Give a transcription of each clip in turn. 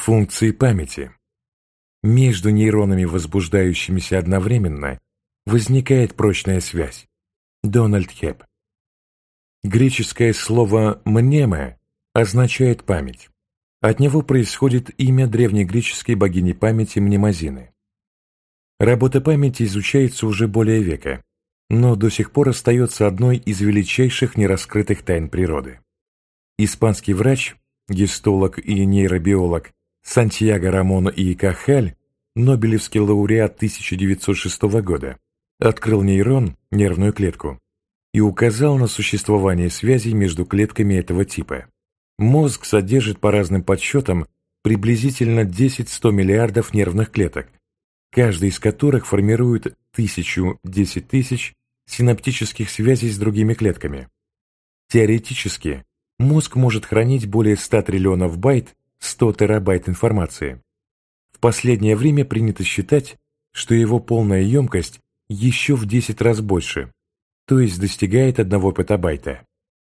Функции памяти. Между нейронами, возбуждающимися одновременно, возникает прочная связь. Дональд Хебб. Греческое слово «мнема» означает «память». От него происходит имя древнегреческой богини памяти Мнемозины. Работа памяти изучается уже более века, но до сих пор остается одной из величайших нераскрытых тайн природы. Испанский врач, гистолог и нейробиолог Сантьяго Рамон и Кахаль, нобелевский лауреат 1906 года, открыл нейрон, нервную клетку, и указал на существование связей между клетками этого типа. Мозг содержит по разным подсчетам приблизительно 10-100 миллиардов нервных клеток, каждая из которых формирует 1000-10 тысяч синаптических связей с другими клетками. Теоретически, мозг может хранить более 100 триллионов байт, 100 терабайт информации. В последнее время принято считать, что его полная емкость еще в 10 раз больше, то есть достигает 1 петабайта.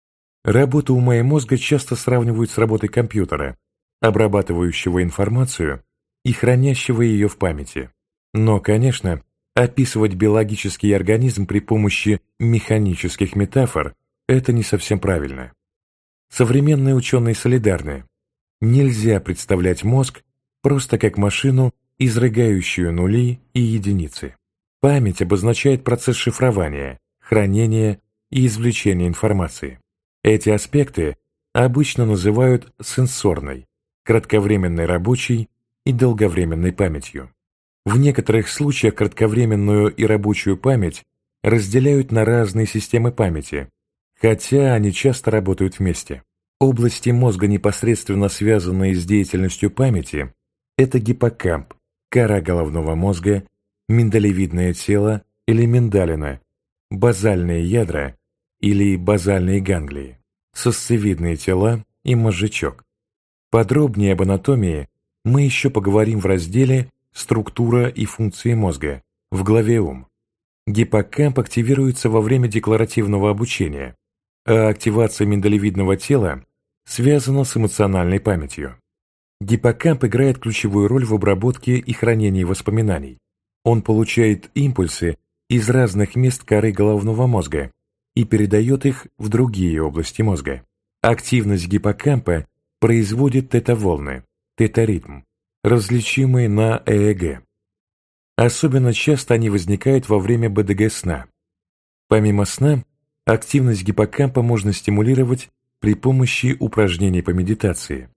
Работу ума и мозга часто сравнивают с работой компьютера, обрабатывающего информацию и хранящего ее в памяти. Но, конечно, описывать биологический организм при помощи механических метафор – это не совсем правильно. Современные ученые солидарны. Нельзя представлять мозг просто как машину, изрыгающую нули и единицы. Память обозначает процесс шифрования, хранения и извлечения информации. Эти аспекты обычно называют сенсорной, кратковременной рабочей и долговременной памятью. В некоторых случаях кратковременную и рабочую память разделяют на разные системы памяти, хотя они часто работают вместе. Области мозга, непосредственно связанные с деятельностью памяти, это гиппокамп, кора головного мозга, миндалевидное тело или миндалина, базальные ядра или базальные ганглии, сосцевидные тела и мозжечок. Подробнее об анатомии мы еще поговорим в разделе «Структура и функции мозга» в главе «Ум». Гиппокамп активируется во время декларативного обучения, а активация миндалевидного тела связана с эмоциональной памятью. Гиппокамп играет ключевую роль в обработке и хранении воспоминаний. Он получает импульсы из разных мест коры головного мозга и передает их в другие области мозга. Активность гиппокампа производит тета-волны, тета-ритм, различимые на ЭЭГ. Особенно часто они возникают во время БДГ-сна. Помимо сна, активность гиппокампа можно стимулировать при помощи упражнений по медитации.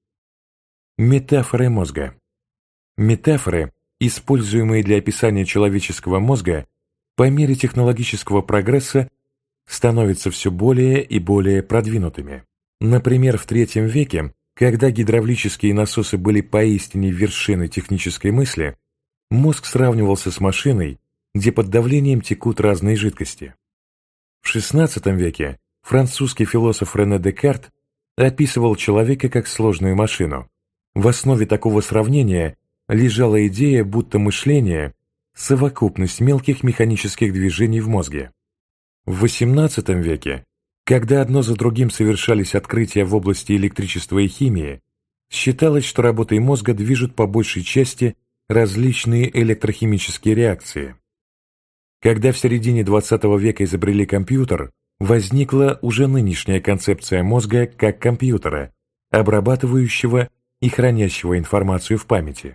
Метафоры мозга. Метафоры, используемые для описания человеческого мозга, по мере технологического прогресса становятся все более и более продвинутыми. Например, в III веке, когда гидравлические насосы были поистине вершиной технической мысли, мозг сравнивался с машиной, где под давлением текут разные жидкости. В XVI веке французский философ Рене Декарт описывал человека как сложную машину. В основе такого сравнения лежала идея, будто мышление – совокупность мелких механических движений в мозге. В XVIII веке, когда одно за другим совершались открытия в области электричества и химии, считалось, что работой мозга движут по большей части различные электрохимические реакции. Когда в середине XX века изобрели компьютер, возникла уже нынешняя концепция мозга как компьютера, обрабатывающего и хранящего информацию в памяти.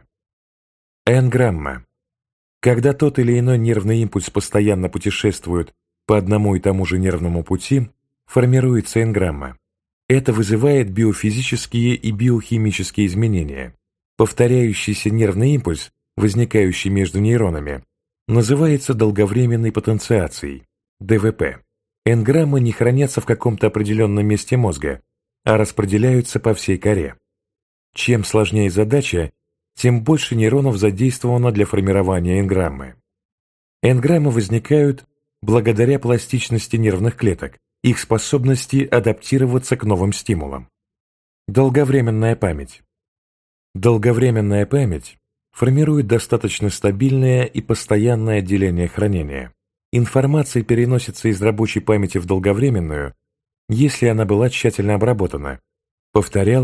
Энграмма. Когда тот или иной нервный импульс постоянно путешествует по одному и тому же нервному пути, формируется энграмма. Это вызывает биофизические и биохимические изменения. Повторяющийся нервный импульс, возникающий между нейронами, называется долговременной потенциацией, ДВП. Энграммы не хранятся в каком-то определенном месте мозга, а распределяются по всей коре. Чем сложнее задача, тем больше нейронов задействовано для формирования энграммы. Энграммы возникают благодаря пластичности нервных клеток, их способности адаптироваться к новым стимулам. Долговременная память. Долговременная память формирует достаточно стабильное и постоянное деление хранения. Информация переносится из рабочей памяти в долговременную, если она была тщательно обработана, повторялась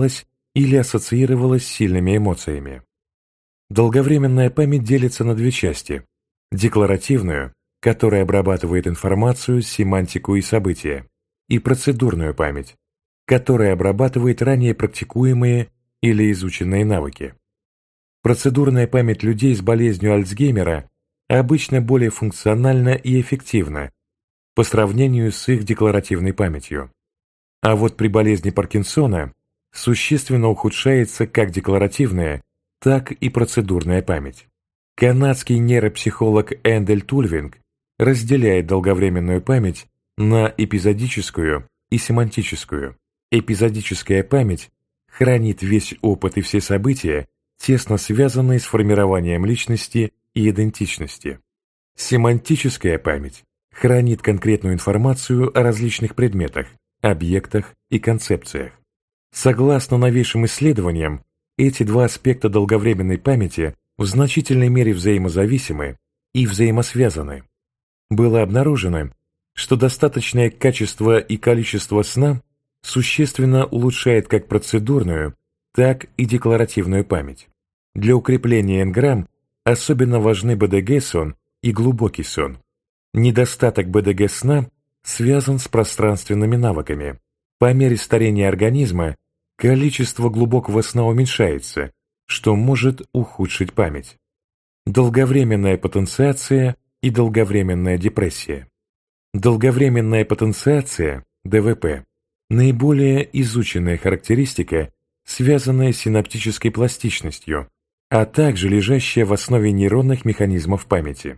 или ассоциировалась с сильными эмоциями. Долговременная память делится на две части: декларативную, которая обрабатывает информацию, семантику и события, и процедурную память, которая обрабатывает ранее практикуемые или изученные навыки. Процедурная память людей с болезнью Альцгеймера обычно более функциональна и эффективна по сравнению с их декларативной памятью. А вот при болезни Паркинсона существенно ухудшается как декларативная, так и процедурная память. Канадский нейропсихолог Эндель Тульвинг разделяет долговременную память на эпизодическую и семантическую. Эпизодическая память хранит весь опыт и все события, тесно связанные с формированием личности и идентичности. Семантическая память хранит конкретную информацию о различных предметах, объектах и концепциях. Согласно новейшим исследованиям, эти два аспекта долговременной памяти в значительной мере взаимозависимы и взаимосвязаны. Было обнаружено, что достаточное качество и количество сна существенно улучшает как процедурную, так и декларативную память. Для укрепления энграмм особенно важны БДГ-сон и глубокий сон. Недостаток БДГ-сна связан с пространственными навыками. По мере старения организма количество глубокого сна уменьшается, что может ухудшить память. Долговременная потенциация и долговременная депрессия. Долговременная потенциация, ДВП, наиболее изученная характеристика, связанная с синаптической пластичностью, а также лежащая в основе нейронных механизмов памяти.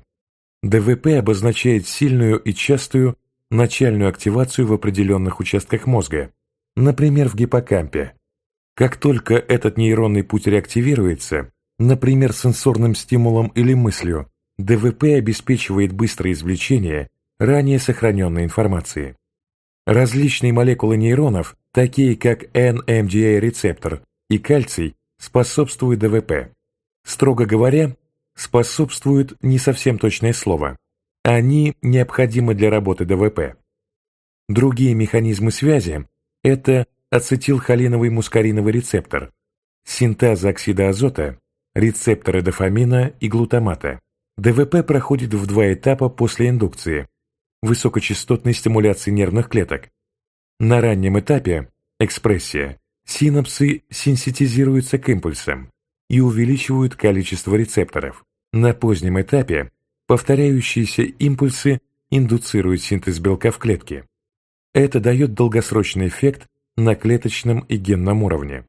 ДВП обозначает сильную и частую начальную активацию в определенных участках мозга, например, в гиппокампе. Как только этот нейронный путь реактивируется, например, сенсорным стимулом или мыслью, ДВП обеспечивает быстрое извлечение ранее сохраненной информации. Различные молекулы нейронов, такие как NMDA-рецептор и кальций, способствуют ДВП. Строго говоря, способствуют не совсем точное слово. Они необходимы для работы ДВП. Другие механизмы связи – это ацетилхолиновый мускариновый рецептор, синтез оксида азота, рецепторы дофамина и глутамата. ДВП проходит в два этапа после индукции – высокочастотной стимуляции нервных клеток. На раннем этапе – экспрессия – синапсы сенситизируются к импульсам и увеличивают количество рецепторов. На позднем этапе повторяющиеся импульсы индуцируют синтез белка в клетке. Это дает долгосрочный эффект на клеточном и генном уровне.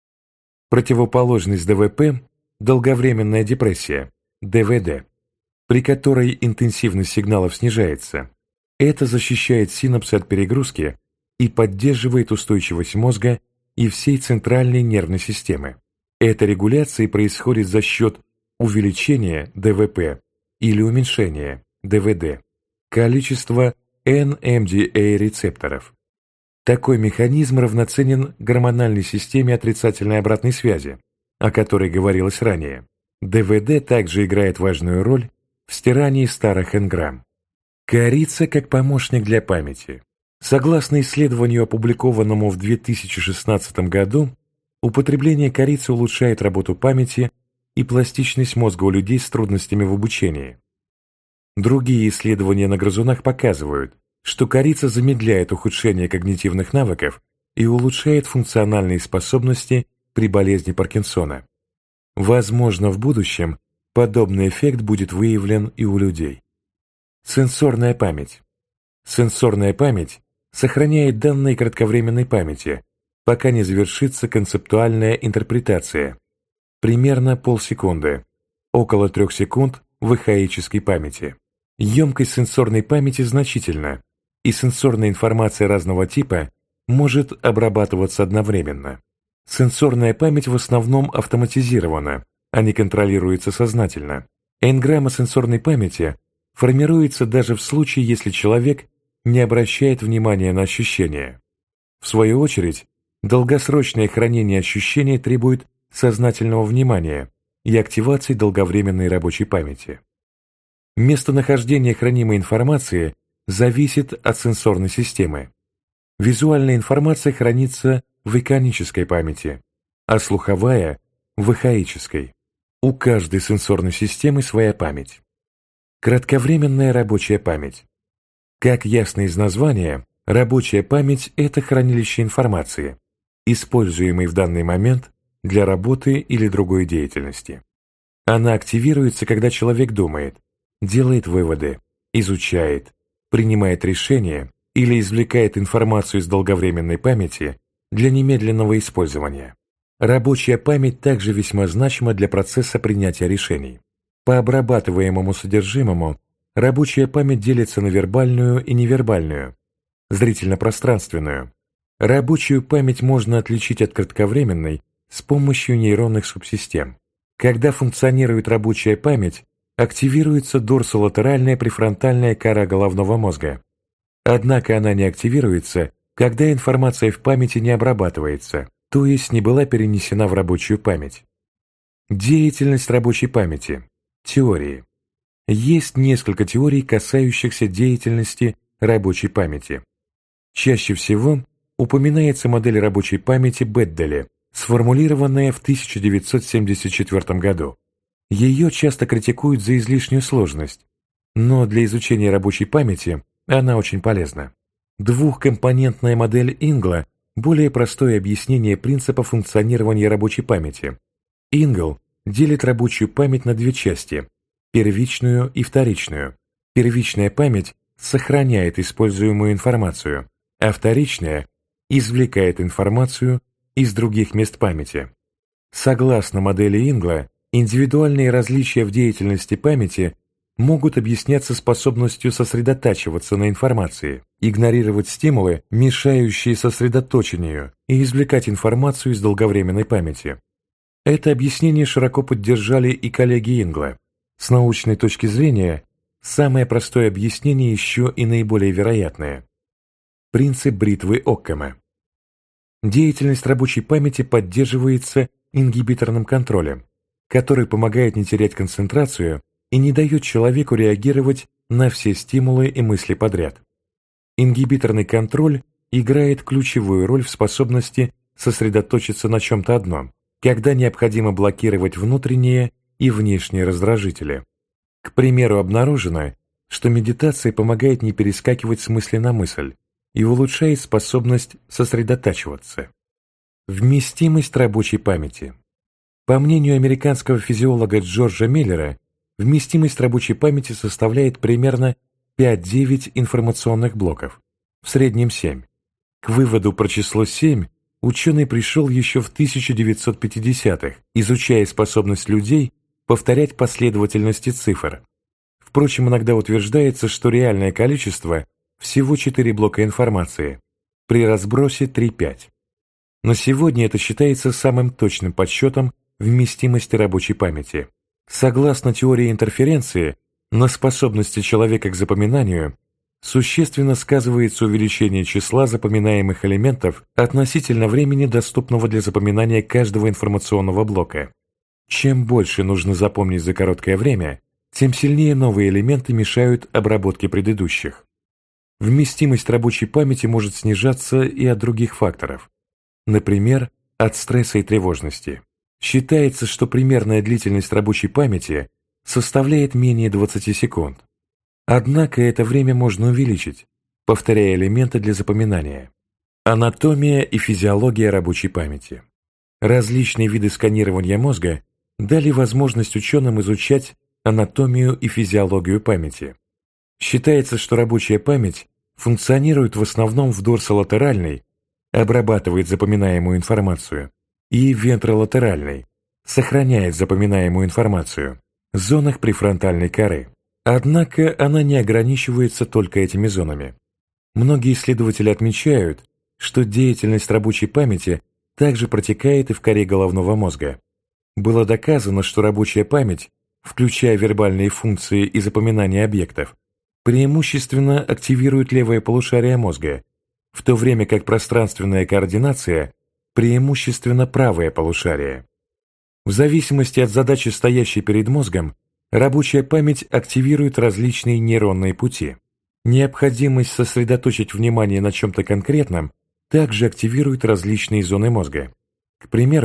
Противоположность ДВП – долговременная депрессия, ДВД, при которой интенсивность сигналов снижается. Это защищает синапсы от перегрузки и поддерживает устойчивость мозга и всей центральной нервной системы. Эта регуляция происходит за счет увеличения ДВП или уменьшения ДВД, количества NMDA-рецепторов. Такой механизм равноценен гормональной системе отрицательной обратной связи, о которой говорилось ранее. ДВД также играет важную роль в стирании старых энграмм. Корица как помощник для памяти. Согласно исследованию, опубликованному в 2016 году, употребление корицы улучшает работу памяти и пластичность мозга у людей с трудностями в обучении. Другие исследования на грызунах показывают, что корица замедляет ухудшение когнитивных навыков и улучшает функциональные способности при болезни Паркинсона. Возможно, в будущем подобный эффект будет выявлен и у людей. Сенсорная память. Сенсорная память сохраняет данные кратковременной памяти, пока не завершится концептуальная интерпретация, примерно полсекунды, около 3 секунд в эхаической памяти. Емкость сенсорной памяти значительна, и сенсорная информация разного типа может обрабатываться одновременно. Сенсорная память в основном автоматизирована, а не контролируется сознательно. Энграмма сенсорной памяти формируется даже в случае, если человек не обращает внимания на ощущения. В свою очередь, долгосрочное хранение ощущений требует сознательного внимания и активации долговременной рабочей памяти. Местонахождение хранимой информации зависит от сенсорной системы. Визуальная информация хранится в иконической памяти, а слуховая – в эхаической. У каждой сенсорной системы своя память. Кратковременная рабочая память. Как ясно из названия, рабочая память – это хранилище информации, используемой в данный момент для работы или другой деятельности. Она активируется, когда человек думает, делает выводы, изучает, принимает решения или извлекает информацию из долговременной памяти для немедленного использования. Рабочая память также весьма значима для процесса принятия решений. По обрабатываемому содержимому рабочая память делится на вербальную и невербальную, зрительно-пространственную. Рабочую память можно отличить от кратковременной с помощью нейронных субсистем. Когда функционирует рабочая память, активируется дорсолатеральная префронтальная кора головного мозга. Однако она не активируется, когда информация в памяти не обрабатывается, то есть не была перенесена в рабочую память. Деятельность рабочей памяти. Теории. Есть несколько теорий, касающихся деятельности рабочей памяти. Чаще всего упоминается модель рабочей памяти Бедделя, сформулированная в 1974 году. Ее часто критикуют за излишнюю сложность, но для изучения рабочей памяти она очень полезна. Двухкомпонентная модель Ингла – более простое объяснение принципа функционирования рабочей памяти. Ингл делит рабочую память на две части – первичную и вторичную. Первичная память сохраняет используемую информацию, а вторичная извлекает информацию из других мест памяти. Согласно модели Ингла, индивидуальные различия в деятельности памяти могут объясняться способностью сосредотачиваться на информации, игнорировать стимулы, мешающие сосредоточению, и извлекать информацию из долговременной памяти. Это объяснение широко поддержали и коллеги Ингла. С научной точки зрения, самое простое объяснение еще и наиболее вероятное. Принцип бритвы Оккама. Деятельность рабочей памяти поддерживается ингибиторным контролем, который помогает не терять концентрацию и не дает человеку реагировать на все стимулы и мысли подряд. Ингибиторный контроль играет ключевую роль в способности сосредоточиться на чем-то одном, когда необходимо блокировать внутренние и внешние раздражители. К примеру, обнаружено, что медитация помогает не перескакивать с мысли на мысль и улучшает способность сосредотачиваться. Вместимость рабочей памяти. По мнению американского физиолога Джорджа Миллера, вместимость рабочей памяти составляет примерно 5-9 информационных блоков, в среднем 7. К выводу про число 7 ученый пришел еще в 1950-х, изучая способность людей повторять последовательности цифр. Впрочем, иногда утверждается, что реальное количество всего 4 блока информации, при разбросе 3-5. Но сегодня это считается самым точным подсчетом вместимости рабочей памяти. Согласно теории интерференции, на способности человека к запоминанию существенно сказывается увеличение числа запоминаемых элементов относительно времени, доступного для запоминания каждого информационного блока. Чем больше нужно запомнить за короткое время, тем сильнее новые элементы мешают обработке предыдущих. Вместимость рабочей памяти может снижаться и от других факторов, например, от стресса и тревожности. Считается, что примерная длительность рабочей памяти составляет менее 20 секунд. Однако это время можно увеличить, повторяя элементы для запоминания. Анатомия и физиология рабочей памяти. Различные виды сканирования мозга дали возможность ученым изучать анатомию и физиологию памяти. Считается, что рабочая память функционирует в основном в дорсолатеральной, обрабатывает запоминаемую информацию, и вентролатеральной, сохраняет запоминаемую информацию, зонах префронтальной коры. Однако она не ограничивается только этими зонами. Многие исследователи отмечают, что деятельность рабочей памяти также протекает и в коре головного мозга. Было доказано, что рабочая память, включая вербальные функции и запоминание объектов, преимущественно активирует левое полушарие мозга, в то время как пространственная координация преимущественно правое полушарие. В зависимости от задачи, стоящей перед мозгом, рабочая память активирует различные нейронные пути. Необходимость сосредоточить внимание на чем-то конкретном также активирует различные зоны мозга. К примеру,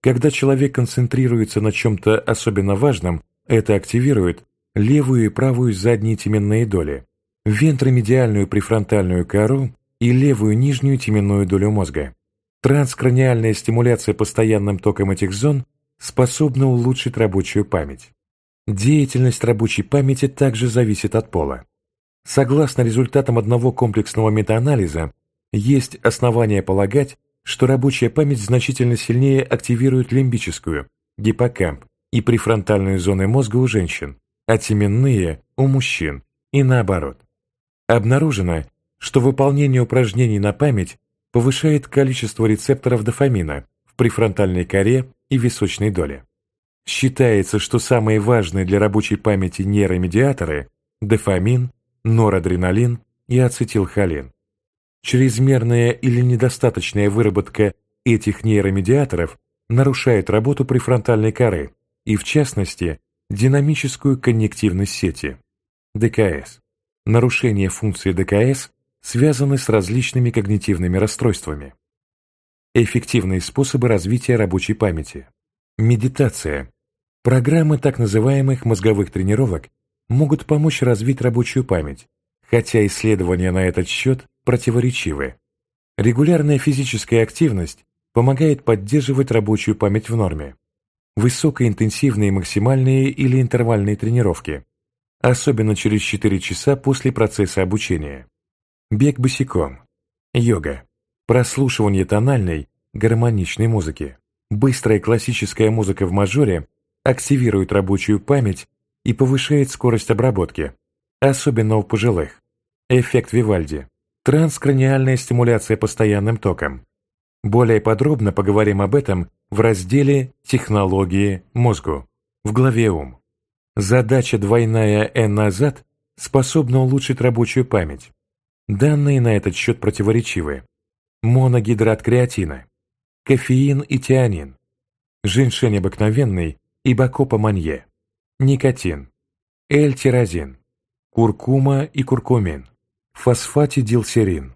Когда человек концентрируется на чем-то особенно важном, это активирует левую и правую задние теменные доли, вентромедиальную префронтальную кору и левую нижнюю теменную долю мозга. Транскраниальная стимуляция постоянным током этих зон способна улучшить рабочую память. Деятельность рабочей памяти также зависит от пола. Согласно результатам одного комплексного метаанализа, есть основания полагать, что рабочая память значительно сильнее активирует лимбическую, гиппокамп и префронтальную зоны мозга у женщин, а теменные – у мужчин, и наоборот. Обнаружено, что выполнение упражнений на память повышает количество рецепторов дофамина в префронтальной коре и височной доле. Считается, что самые важные для рабочей памяти нейромедиаторы – дофамин, норадреналин и ацетилхолин. Чрезмерная или недостаточная выработка этих нейромедиаторов нарушает работу префронтальной коры и, в частности, динамическую коннективность сети – ДКС. Нарушение функции ДКС связаны с различными когнитивными расстройствами. Эффективные способы развития рабочей памяти. Медитация. Программы так называемых мозговых тренировок могут помочь развить рабочую память, хотя исследования на этот счет противоречивы. Регулярная физическая активность помогает поддерживать рабочую память в норме. Высокоинтенсивные максимальные или интервальные тренировки, особенно через 4 часа после процесса обучения. Бег босиком. Йога. Прослушивание тональной, гармоничной музыки. Быстрая классическая музыка в мажоре активирует рабочую память и повышает скорость обработки, особенно у пожилых. Эффект Вивальди. Транскраниальная стимуляция постоянным током. Более подробно поговорим об этом в разделе «Технологии мозгу» в главе «Ум». Задача двойная N назад способна улучшить рабочую память. Данные на этот счет противоречивы. Моногидрат креатина, кофеин и тианин, женьшень обыкновенный и бакопа манье, никотин, L-тирозин, куркума и куркумин, фосфатидилсерин,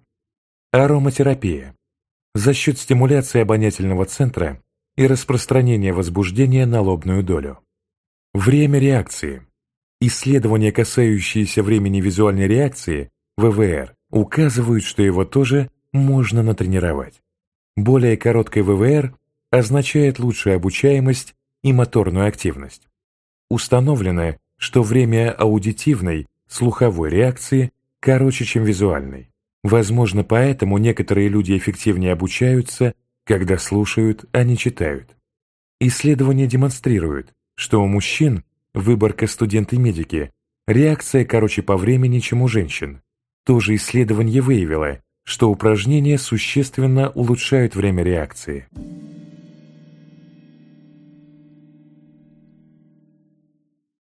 ароматерапия за счет стимуляции обонятельного центра и распространения возбуждения на лобную долю. Время реакции. Исследования, касающиеся времени визуальной реакции, ВВР, указывают, что его тоже можно натренировать. Более короткая ВВР означает лучшую обучаемость и моторную активность. Установлено, что время аудитивной, слуховой реакции короче, чем визуальной. Возможно, поэтому некоторые люди эффективнее обучаются, когда слушают, а не читают. Исследования демонстрируют, что у мужчин, выборка студенты-медики, реакция короче по времени, чем у женщин. То же исследование выявило, что упражнения существенно улучшают время реакции.